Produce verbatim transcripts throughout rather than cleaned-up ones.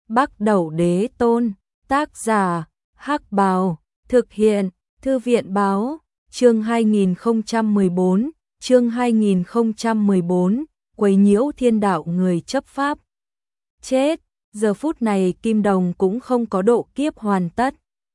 Bắc Đẩu Đế Tôn, tác giả, Hắc Bào, thực hiện, Thư viện Báo, chương hai nghìn không trăm mười bốn, chương hai nghìn không trăm mười bốn, quấy nhiễu thiên đạo người chấp pháp. Chết, giờ phút này Kim Đồng cũng không có độ kiếp hoàn tất.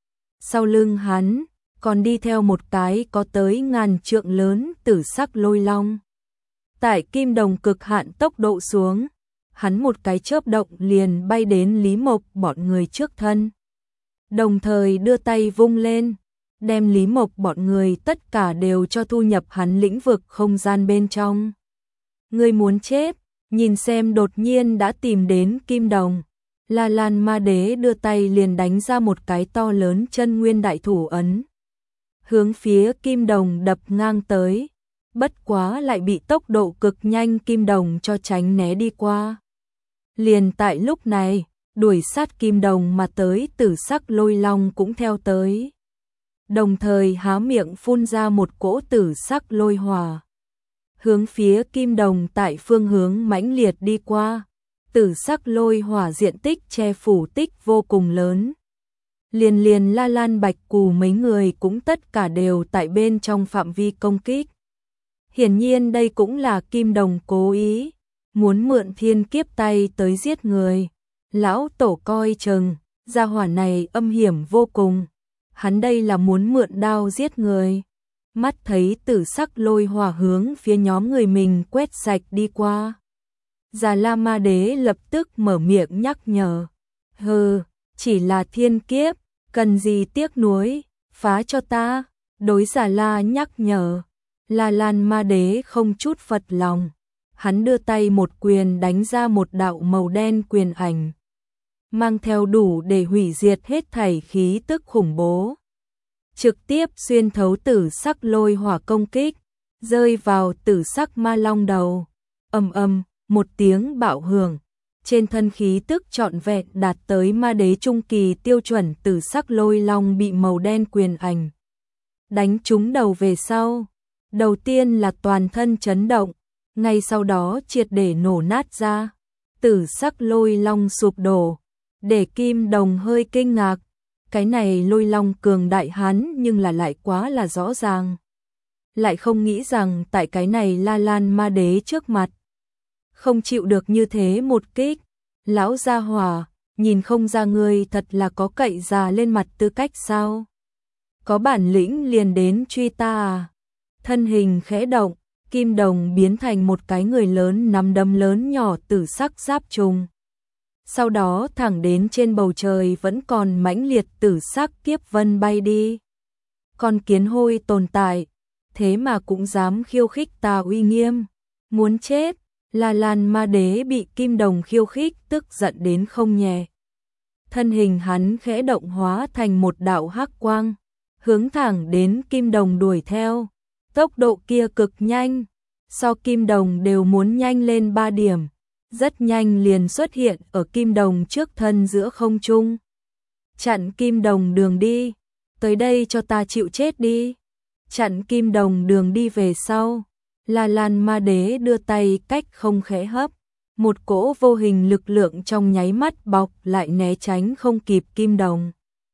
Sau lưng hắn, còn đi theo một cái có tới ngàn trượng lớn tử sắc lôi long. Tại Kim Đồng cực hạn tốc độ xuống, hắn một cái chớp động liền bay đến Lý Mộc bọn người trước thân. Đồng thời đưa tay vung lên, đem Lý Mộc bọn người tất cả đều cho thu nhập hắn lĩnh vực không gian bên trong. Người muốn chết, nhìn xem đột nhiên đã tìm đến Kim Đồng. La Lan Ma Đế đưa tay liền đánh ra một cái to lớn chân nguyên đại thủ ấn. Hướng phía Kim Đồng đập ngang tới, bất quá lại bị tốc độ cực nhanh Kim Đồng cho tránh né đi qua. Liền tại lúc này, đuổi sát Kim Đồng mà tới tử sắc lôi long cũng theo tới. Đồng thời há miệng phun ra một cỗ tử sắc lôi hỏa. Hướng phía Kim Đồng tại phương hướng mãnh liệt đi qua. Tử sắc lôi hỏa diện tích che phủ tích vô cùng lớn. Liền liền La Lan Bạch Cù mấy người cũng tất cả đều tại bên trong phạm vi công kích. Hiển nhiên đây cũng là Kim Đồng cố ý, muốn mượn thiên kiếp tay tới giết người. Lão tổ coi chừng, gia hỏa này âm hiểm vô cùng. Hắn đây là muốn mượn đao giết người. Mắt thấy tử sắc lôi hỏa hướng phía nhóm người mình quét sạch đi qua. Già La Ma Đế lập tức mở miệng nhắc nhở. Hừ, chỉ là thiên kiếp, cần gì tiếc nuối, phá cho ta. Đối Già La nhắc nhở. La Lan Ma Đế không chút phật lòng. Hắn đưa tay một quyền đánh ra một đạo màu đen quyền ảnh. Mang theo đủ để hủy diệt hết thảy khí tức khủng bố. Trực tiếp xuyên thấu tử sắc lôi hỏa công kích, rơi vào tử sắc ma long đầu. Ầm ầm, một tiếng bạo hưởng, trên thân khí tức trọn vẹn đạt tới ma đế trung kỳ tiêu chuẩn tử sắc lôi long bị màu đen quyền ảnh đánh trúng đầu về sau. Đầu tiên là toàn thân chấn động, ngay sau đó triệt để nổ nát ra. Tử sắc lôi long sụp đổ, để Kim Đồng hơi kinh ngạc. Cái này lôi long cường đại hắn nhưng là lại quá là rõ ràng. Lại không nghĩ rằng tại cái này La Lan Ma Đế trước mặt. Không chịu được như thế một kích. Lão gia hỏa, nhìn không ra ngươi thật là có cậy già lên mặt tư cách sao? Có bản lĩnh liền đến truy ta à? Thân hình khẽ động, Kim Đồng biến thành một cái người lớn nắm đấm lớn nhỏ tử sắc giáp trùng. Sau đó thẳng đến trên bầu trời vẫn còn mãnh liệt tử sắc kiếp vân bay đi. Con kiến hôi tồn tại, thế mà cũng dám khiêu khích ta uy nghiêm. Muốn chết, La Lan Ma Đế bị Kim Đồng khiêu khích tức giận đến không nhẹ. Thân hình hắn khẽ động hóa thành một đạo hắc quang, hướng thẳng đến Kim Đồng đuổi theo. Tốc độ kia cực nhanh, so Kim Đồng đều muốn nhanh lên ba điểm. Rất nhanh liền xuất hiện ở Kim Đồng trước thân giữa không trung. Chặn Kim Đồng đường đi, tới đây cho ta chịu chết đi. Chặn Kim Đồng đường đi về sau, La Lan Ma Đế đưa tay cách không khẽ hấp. Một cỗ vô hình lực lượng trong nháy mắt bọc lại né tránh không kịp Kim Đồng.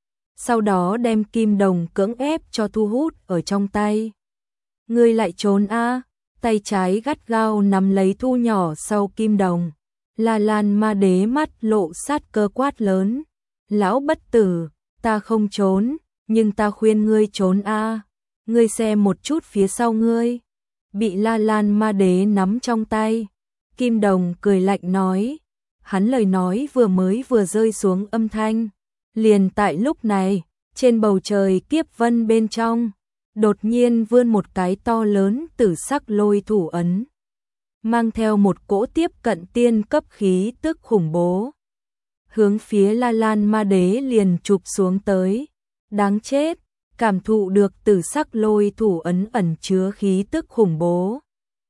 Sau đó đem Kim Đồng cưỡng ép cho thu hút ở trong tay. Ngươi lại trốn a? Tay trái gắt gao nắm lấy thu nhỏ sau Kim Đồng. La Lan Ma Đế mắt lộ sát cơ quát lớn. Lão bất tử, ta không trốn, nhưng ta khuyên ngươi trốn a. Ngươi xem một chút phía sau ngươi. Bị La Lan Ma Đế nắm trong tay. Kim Đồng cười lạnh nói. Hắn lời nói vừa mới vừa rơi xuống âm thanh. Liền tại lúc này, trên bầu trời kiếp vân bên trong. Đột nhiên vươn một cái to lớn tử sắc lôi thủ ấn. Mang theo một cỗ tiếp cận tiên cấp khí tức khủng bố. Hướng phía La Lan Ma Đế liền chụp xuống tới. Đáng chết, cảm thụ được tử sắc lôi thủ ấn ẩn chứa khí tức khủng bố.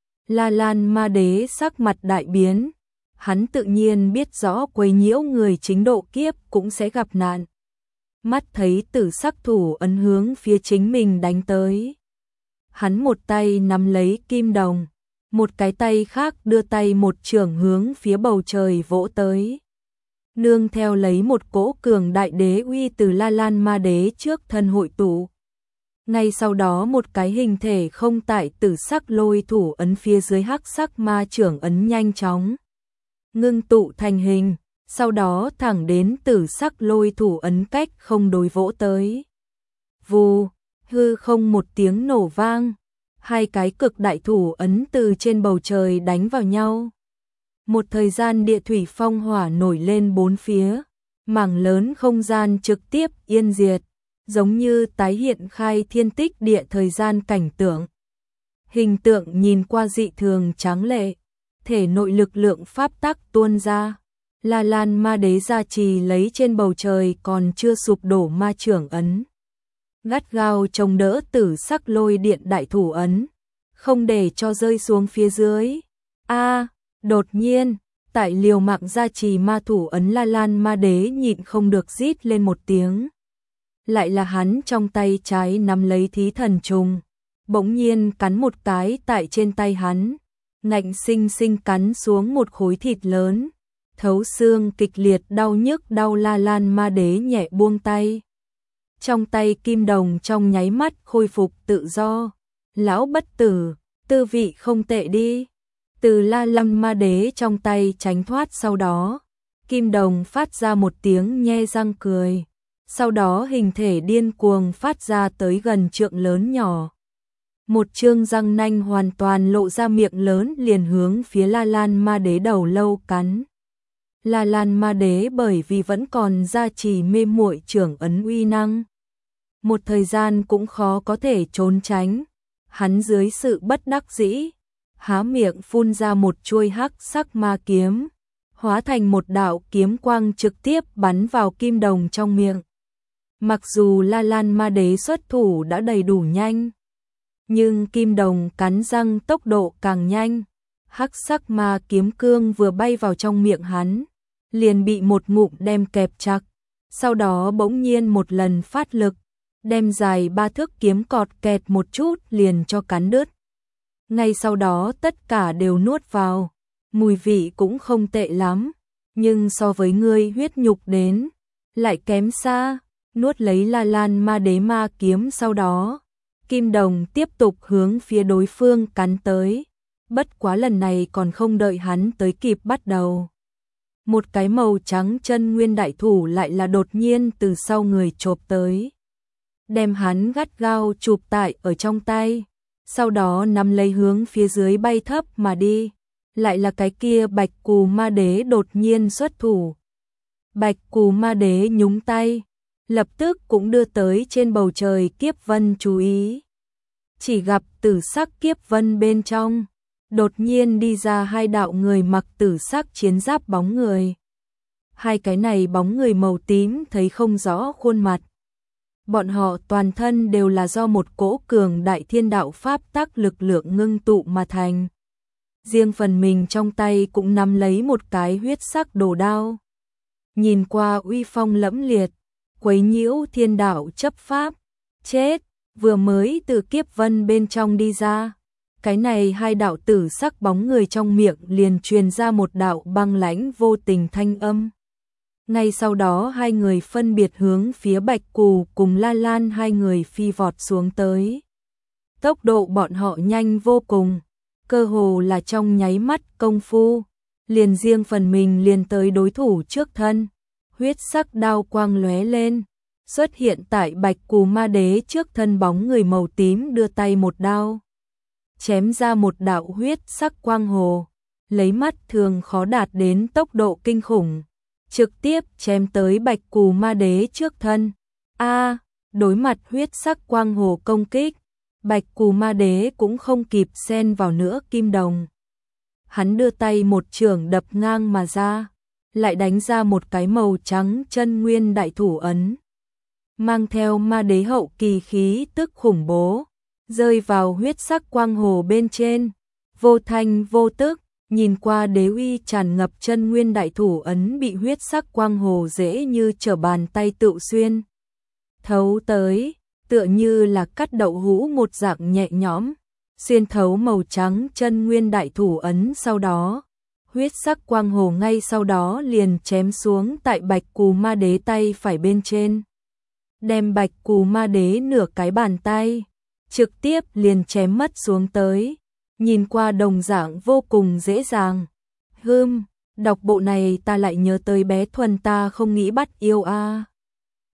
La Lan Ma Đế sắc mặt đại biến. Hắn tự nhiên biết rõ quấy nhiễu người chính độ kiếp cũng sẽ gặp nạn. Mắt thấy tử sắc thủ ấn hướng phía chính mình đánh tới. Hắn một tay nắm lấy Kim Đồng, một cái tay khác đưa tay một chưởng hướng phía bầu trời vỗ tới. nương theo lấy một cỗ cường đại đế uy từ La Lan Ma Đế trước thân hội tụ. Ngay sau đó một cái hình thể không tại tử sắc lôi thủ ấn phía dưới hắc sắc ma trưởng ấn nhanh chóng ngưng tụ thành hình, sau đó thẳng đến tử sắc lôi thủ ấn cách không đối vỗ tới. Vù, hư không một tiếng nổ vang, hai cái cực đại thủ ấn từ trên bầu trời đánh vào nhau. Một thời gian địa thủy phong hỏa nổi lên bốn phía, mảng lớn không gian trực tiếp yên diệt, giống như tái hiện khai thiên tích địa thời gian cảnh tượng. Hình tượng nhìn qua dị thường tráng lệ, thể nội lực lượng pháp tắc tuôn ra. La Lan Ma Đế gia trì lấy trên bầu trời còn chưa sụp đổ ma trưởng ấn, gắt gao chống đỡ tử sắc lôi điện đại thủ ấn, không để cho rơi xuống phía dưới. A, đột nhiên, tại liều mạng gia trì ma thủ ấn La Lan Ma Đế nhịn không được rít lên một tiếng. Lại là hắn trong tay trái nắm lấy thí thần trùng, bỗng nhiên cắn một cái tại trên tay hắn, ngạnh sinh sinh cắn xuống một khối thịt lớn, thấu xương kịch liệt đau nhức đau. La Lan Ma Đế nhẹ buông tay. Trong tay kim đồng trong nháy mắt khôi phục tự do. Lão bất tử, tư vị không tệ đi. Từ La Lan Ma Đế trong tay tránh thoát, sau đó kim đồng phát ra một tiếng nhe răng cười, sau đó hình thể điên cuồng phát ra tới gần trượng lớn nhỏ. Một trương răng nanh hoàn toàn lộ ra, miệng lớn liền hướng phía La Lan Ma Đế đầu lâu cắn. La Lan Ma Đế bởi vì vẫn còn gia trì mê muội trưởng ấn uy năng, một thời gian cũng khó có thể trốn tránh. Hắn dưới sự bất đắc dĩ, há miệng phun ra một chuôi hắc sắc ma kiếm, hóa thành một đạo kiếm quang trực tiếp bắn vào kim đồng trong miệng. Mặc dù La Lan Ma Đế xuất thủ đã đầy đủ nhanh, nhưng kim đồng cắn răng tốc độ càng nhanh. Hắc sắc ma kiếm cương vừa bay vào trong miệng hắn, liền bị một ngụm đem kẹp chặt, sau đó bỗng nhiên một lần phát lực, đem dài ba thước kiếm cọt kẹt một chút liền cho cắn đứt. Ngay sau đó tất cả đều nuốt vào, mùi vị cũng không tệ lắm, nhưng so với ngươi huyết nhục đến, lại kém xa. Nuốt lấy La Lan Ma Đế ma kiếm, sau đó kim đồng tiếp tục hướng phía đối phương cắn tới. Bất quá lần này còn không đợi hắn tới kịp bắt đầu, một cái màu trắng chân nguyên đại thủ lại là đột nhiên từ sau người chộp tới, đem hắn gắt gao chụp tại ở trong tay, sau đó nắm lấy hướng phía dưới bay thấp mà đi. Lại là cái kia Bạch Cù Ma Đế đột nhiên xuất thủ. Bạch Cù Ma Đế nhúng tay, lập tức cũng đưa tới trên bầu trời kiếp vân chú ý. Chỉ gặp tử sắc kiếp vân bên trong, đột nhiên đi ra hai đạo người mặc tử sắc chiến giáp bóng người. Hai cái này bóng người màu tím thấy không rõ khuôn mặt. Bọn họ toàn thân đều là do một cỗ cường đại thiên đạo pháp tắc lực lượng ngưng tụ mà thành. Riêng phần mình trong tay cũng nắm lấy một cái huyết sắc đồ đao. Nhìn qua uy phong lẫm liệt, quấy nhiễu thiên đạo chấp pháp. Chết, vừa mới từ kiếp vân bên trong đi ra. Cái này hai đạo tử sắc bóng người trong miệng liền truyền ra một đạo băng lãnh vô tình thanh âm. Ngay sau đó hai người phân biệt hướng phía Bạch Cù cùng La Lan hai người phi vọt xuống tới. Tốc độ bọn họ nhanh vô cùng, cơ hồ là trong nháy mắt công phu, liền riêng phần mình liền tới đối thủ trước thân. Huyết sắc đao quang lóe lên, xuất hiện tại Bạch Cù Ma Đế trước thân, bóng người màu tím đưa tay một đao, chém ra một đạo huyết sắc quang hồ, lấy mắt thường khó đạt đến tốc độ kinh khủng, trực tiếp chém tới Bạch Cù Ma Đế trước thân. A, đối mặt huyết sắc quang hồ công kích, Bạch Cù Ma Đế cũng không kịp xen vào nữa kim đồng. Hắn đưa tay một chưởng đập ngang mà ra, lại đánh ra một cái màu trắng chân nguyên đại thủ ấn, mang theo ma đế hậu kỳ khí tức khủng bố, rơi vào huyết sắc quang hồ bên trên, vô thanh vô tức. Nhìn qua đế uy tràn ngập chân nguyên đại thủ ấn bị huyết sắc quang hồ dễ như trở bàn tay tự xuyên thấu tới, tựa như là cắt đậu hũ một dạng nhẹ nhõm, xuyên thấu màu trắng chân nguyên đại thủ ấn, sau đó huyết sắc quang hồ ngay sau đó liền chém xuống tại Bạch Cù Ma Đế tay phải bên trên. Đem Bạch Cù Ma Đế nửa cái bàn tay, trực tiếp liền chém mất xuống tới, nhìn qua đồng dạng vô cùng dễ dàng. Hừm, đọc bộ này ta lại nhớ tới bé Thuần ta không nghĩ bắt yêu a.